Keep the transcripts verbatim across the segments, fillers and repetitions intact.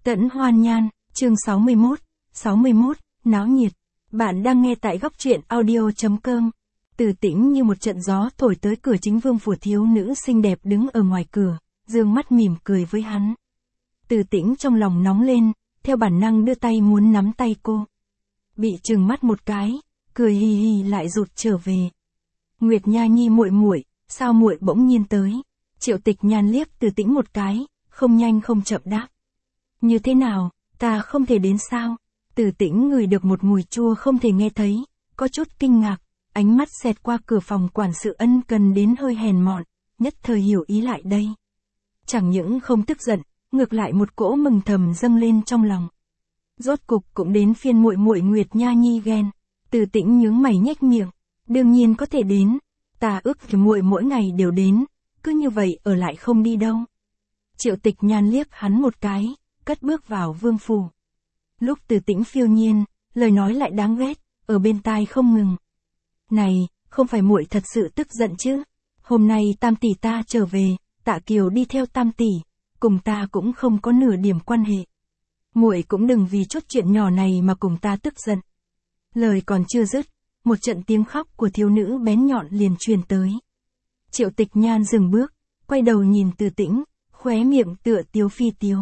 Tẫn Hoan Nhan, chương sáu mươi mốt, sáu mươi mốt, náo nhiệt. Bạn đang nghe tại góc truyện audio chấm com. Từ Tĩnh như một trận gió thổi tới cửa chính vương phủ, thiếu nữ xinh đẹp đứng ở ngoài cửa, dương mắt mỉm cười với hắn. Từ Tĩnh trong lòng nóng lên, theo bản năng đưa tay muốn nắm tay cô. Bị trừng mắt một cái, cười hì hì lại rụt trở về. Nguyệt Nha Nhi muội muội, sao muội bỗng nhiên tới? Triệu Tịch Nhan liếc Từ Tĩnh một cái, không nhanh không chậm đáp. Như thế nào, ta không thể đến sao? Từ Tĩnh ngửi được một mùi chua không thể nghe thấy, có chút kinh ngạc, ánh mắt xẹt qua cửa phòng quản sự ân cần đến hơi hèn mọn, nhất thời hiểu ý lại đây. Chẳng những không tức giận, ngược lại một cỗ mừng thầm dâng lên trong lòng. Rốt cục cũng đến phiên muội muội Nguyệt Nha Nhi ghen. Từ Tĩnh nhướng mày nhếch miệng, đương nhiên có thể đến, ta ước thì muội mỗi ngày đều đến, cứ như vậy ở lại không đi đâu. Triệu Tịch Nhan liếc hắn một cái, cất bước vào vương phủ. Lúc Từ Tĩnh phiêu nhiên, lời nói lại đáng ghét, ở bên tai không ngừng. Này, không phải muội thật sự tức giận chứ? Hôm nay Tam tỷ ta trở về, Tạ Kiều đi theo Tam tỷ, cùng ta cũng không có nửa điểm quan hệ. Muội cũng đừng vì chút chuyện nhỏ này mà cùng ta tức giận. Lời còn chưa dứt, một trận tiếng khóc của thiếu nữ bén nhọn liền truyền tới. Triệu Tịch Nhan dừng bước, quay đầu nhìn Từ Tĩnh, khóe miệng tựa tiếu phi tiếu.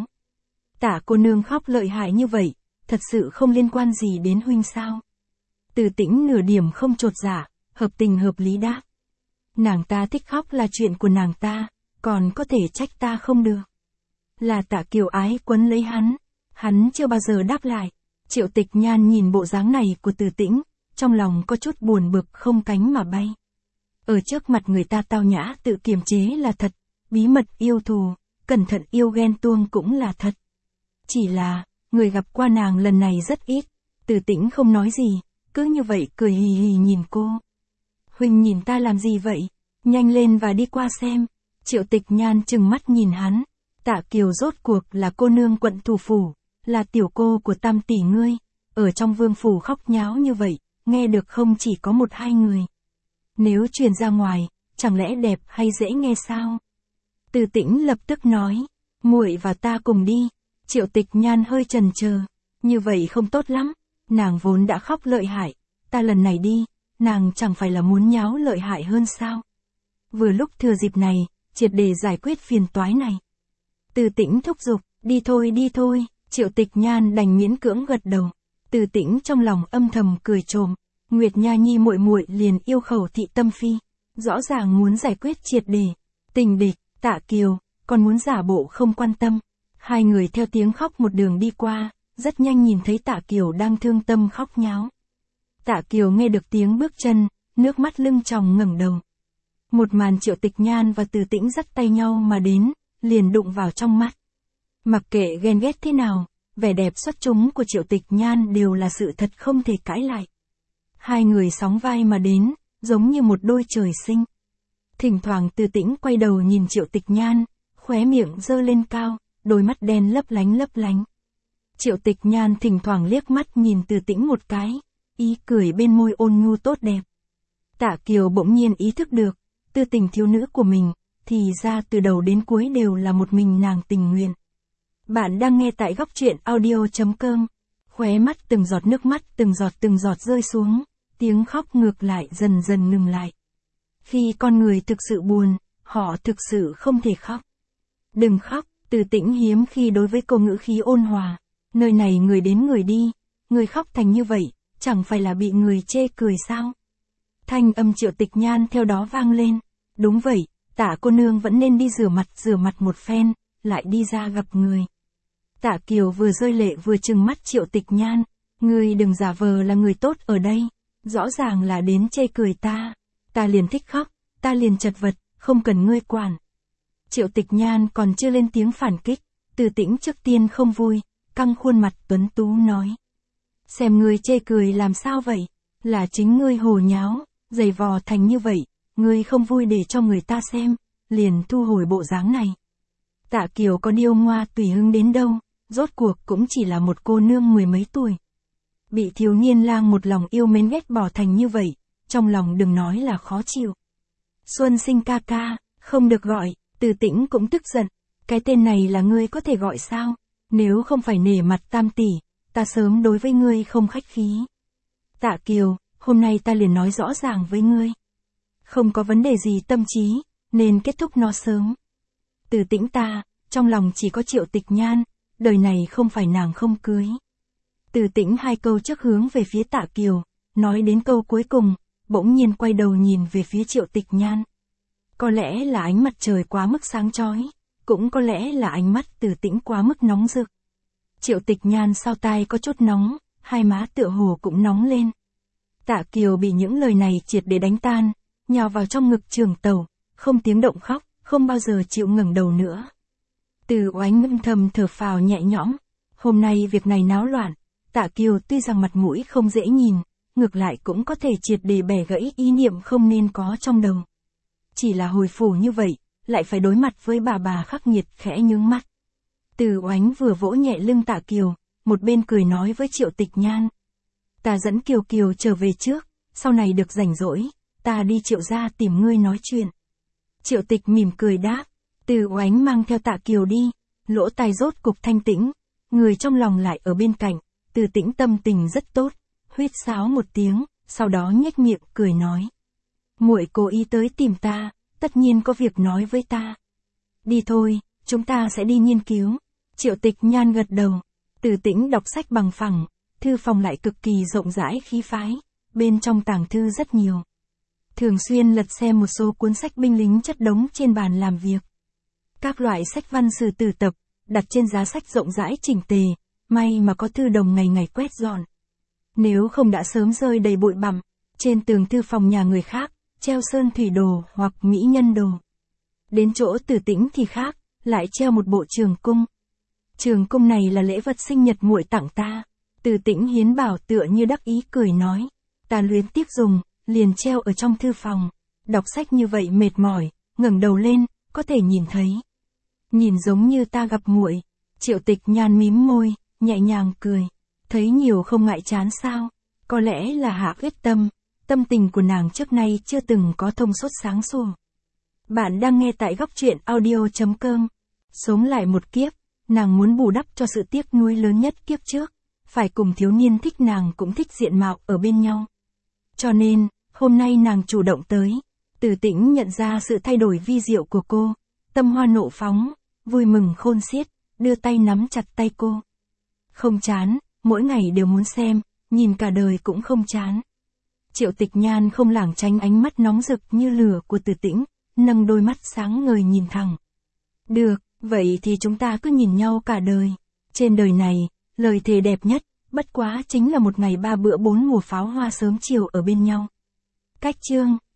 Tả cô nương khóc lợi hại như vậy, thật sự không liên quan gì đến huynh sao? Từ Tĩnh nửa điểm không chột dạ, hợp tình hợp lý đáp. Nàng ta thích khóc là chuyện của nàng ta, còn có thể trách ta không được. Là Tạ Kiều ái quấn lấy hắn, hắn chưa bao giờ đáp lại. Triệu Tịch Nhan nhìn bộ dáng này của Từ Tĩnh, trong lòng có chút buồn bực không cánh mà bay. Ở trước mặt người ta tao nhã tự kiềm chế là thật, bí mật yêu thù, cẩn thận yêu ghen tuông cũng là thật. Chỉ là, người gặp qua nàng lần này rất ít, Từ Tĩnh không nói gì, cứ như vậy cười hì hì nhìn cô. Huynh nhìn ta làm gì vậy? Nhanh lên và đi qua xem. Triệu Tịch Nhan trừng mắt nhìn hắn. Tạ Kiều rốt cuộc là cô nương quận thủ phủ, là tiểu cô của Tam tỷ ngươi, ở trong vương phủ khóc nháo như vậy, nghe được không chỉ có một hai người. Nếu truyền ra ngoài, chẳng lẽ đẹp hay dễ nghe sao? Từ Tĩnh lập tức nói, muội và ta cùng đi. Triệu Tịch Nhan hơi chần chờ, như vậy không tốt lắm, nàng vốn đã khóc lợi hại, ta lần này đi, nàng chẳng phải là muốn nháo lợi hại hơn sao? Vừa lúc thừa dịp này, triệt để giải quyết phiền toái này. Từ Tĩnh thúc giục, đi thôi đi thôi, Triệu Tịch Nhan đành miễn cưỡng gật đầu. Từ Tĩnh trong lòng âm thầm cười trộm, Nguyệt Nha Nhi muội muội liền yêu khẩu thị tâm phi, rõ ràng muốn giải quyết triệt để. Tình địch, Tạ Kiều, còn muốn giả bộ không quan tâm. Hai người theo tiếng khóc một đường đi qua, rất nhanh nhìn thấy Tạ Kiều đang thương tâm khóc nháo. Tạ Kiều nghe được tiếng bước chân, nước mắt lưng tròng ngẩng đầu. Một màn Triệu Tịch Nhan và Từ Tĩnh dắt tay nhau mà đến, liền đụng vào trong mắt. Mặc kệ ghen ghét thế nào, vẻ đẹp xuất chúng của Triệu Tịch Nhan đều là sự thật không thể cãi lại. Hai người sóng vai mà đến, giống như một đôi trời sinh. Thỉnh thoảng Từ Tĩnh quay đầu nhìn Triệu Tịch Nhan, khóe miệng giơ lên cao, đôi mắt đen lấp lánh lấp lánh. Triệu Tịch Nhan thỉnh thoảng liếc mắt nhìn Từ Tĩnh một cái, ý cười bên môi ôn nhu tốt đẹp. Tạ Kiều bỗng nhiên ý thức được, tư tình thiếu nữ của mình, thì ra từ đầu đến cuối đều là một mình nàng tình nguyện. Bạn đang nghe tại góc truyện audio chấm com. Khóe mắt từng giọt nước mắt từng giọt từng giọt rơi xuống, tiếng khóc ngược lại dần dần ngừng lại. Khi con người thực sự buồn, họ thực sự không thể khóc. Đừng khóc, Từ Tĩnh hiếm khi đối với cô ngữ khí ôn hòa. Nơi này người đến người đi, người khóc thành như vậy, chẳng phải là bị người chê cười sao? Thanh âm Triệu Tịch Nhan theo đó vang lên. Đúng vậy, Tạ cô nương vẫn nên đi rửa mặt rửa mặt một phen, lại đi ra gặp người. Tạ Kiều vừa rơi lệ vừa trừng mắt Triệu Tịch Nhan. Ngươi đừng giả vờ là người tốt ở đây, rõ ràng là đến chê cười ta. Ta liền thích khóc, ta liền chật vật, không cần ngươi quản. Triệu Tịch Nhan còn chưa lên tiếng phản kích, Từ Tĩnh trước tiên không vui, căng khuôn mặt tuấn tú nói. Xem ngươi chê cười làm sao vậy, là chính ngươi hồ nháo, giày vò thành như vậy, ngươi không vui để cho người ta xem, liền thu hồi bộ dáng này. Tạ Kiều có điêu ngoa tùy hứng đến đâu, rốt cuộc cũng chỉ là một cô nương mười mấy tuổi. Bị thiếu niên lang một lòng yêu mến ghét bỏ thành như vậy, trong lòng đừng nói là khó chịu. Xuân Sinh ca ca, không được gọi. Từ Tĩnh cũng tức giận, cái tên này là ngươi có thể gọi sao? Nếu không phải nể mặt Tam tỷ, ta sớm đối với ngươi không khách khí. Tạ Kiều, hôm nay ta liền nói rõ ràng với ngươi. Không có vấn đề gì tâm trí, nên kết thúc nó sớm. Từ Tĩnh ta, trong lòng chỉ có Triệu Tịch Nhan, đời này không phải nàng không cưới. Từ Tĩnh hai câu trước hướng về phía Tạ Kiều, nói đến câu cuối cùng, bỗng nhiên quay đầu nhìn về phía Triệu Tịch Nhan. Có lẽ là ánh mặt trời quá mức sáng chói, cũng có lẽ là ánh mắt Từ Tĩnh quá mức nóng rực. Triệu Tịch Nhan sau tai có chút nóng, hai má tựa hồ cũng nóng lên. Tạ Kiều bị những lời này triệt để đánh tan, nhào vào trong ngực Trường Tẩu, không tiếng động khóc, không bao giờ chịu ngẩng đầu nữa. Từ Oánh âm thầm thở phào nhẹ nhõm, hôm nay việc này náo loạn, Tạ Kiều tuy rằng mặt mũi không dễ nhìn, ngược lại cũng có thể triệt để bẻ gãy ý niệm không nên có trong đầu. Chỉ là hồi phủ như vậy, lại phải đối mặt với bà bà khắc nghiệt khẽ nhướng mắt. Từ Oánh vừa vỗ nhẹ lưng Tạ Kiều, một bên cười nói với Triệu Tịch Nhan. Ta dẫn Kiều Kiều trở về trước, sau này được rảnh rỗi, ta đi Triệu gia tìm ngươi nói chuyện. Triệu Tịch mỉm cười đáp, Từ Oánh mang theo Tạ Kiều đi, lỗ tai rốt cục thanh tĩnh, người trong lòng lại ở bên cạnh, Từ Tĩnh tâm tình rất tốt, huýt sáo một tiếng, sau đó nhếch miệng cười nói. Muội cố ý tới tìm ta, tất nhiên có việc nói với ta. Đi thôi, chúng ta sẽ đi nghiên cứu. Triệu Tịch Nhan gật đầu, Từ Tĩnh đọc sách bằng phẳng, thư phòng lại cực kỳ rộng rãi khí phái, bên trong tàng thư rất nhiều. Thường xuyên lật xem một số cuốn sách binh lính chất đống trên bàn làm việc. Các loại sách văn sử từ tập, đặt trên giá sách rộng rãi chỉnh tề, may mà có thư đồng ngày ngày quét dọn. Nếu không đã sớm rơi đầy bụi bặm, trên tường thư phòng nhà người khác, treo sơn thủy đồ hoặc mỹ nhân đồ. Đến chỗ Từ Tĩnh thì khác, lại treo một bộ trường cung. Trường cung này là lễ vật sinh nhật muội tặng ta. Từ Tĩnh hiến bảo tựa như đắc ý cười nói, ta luyến tiếc dùng, liền treo ở trong thư phòng. Đọc sách như vậy mệt mỏi, ngẩng đầu lên, có thể nhìn thấy. Nhìn giống như ta gặp muội. Triệu Tịch Nhan mím môi, nhẹ nhàng cười. Thấy nhiều không ngại chán sao? Có lẽ là hạ quyết tâm. Tâm tình của nàng trước nay chưa từng có thông suốt sáng sủa. Bạn đang nghe tại góc truyện audio chấm com. Sống lại một kiếp, nàng muốn bù đắp cho sự tiếc nuối lớn nhất kiếp trước. Phải cùng thiếu niên thích nàng cũng thích diện mạo ở bên nhau. Cho nên, hôm nay nàng chủ động tới. Từ Tĩnh nhận ra sự thay đổi vi diệu của cô. Tâm hoa nộ phóng, vui mừng khôn xiết, đưa tay nắm chặt tay cô. Không chán, mỗi ngày đều muốn xem, nhìn cả đời cũng không chán. Triệu Tịch Nhan không lảng tránh ánh mắt nóng rực như lửa của Từ Tĩnh, nâng đôi mắt sáng ngời nhìn thẳng. Được, vậy thì chúng ta cứ nhìn nhau cả đời. Trên đời này, lời thề đẹp nhất, bất quá chính là một ngày ba bữa bốn mùa pháo hoa sớm chiều ở bên nhau. Cách chương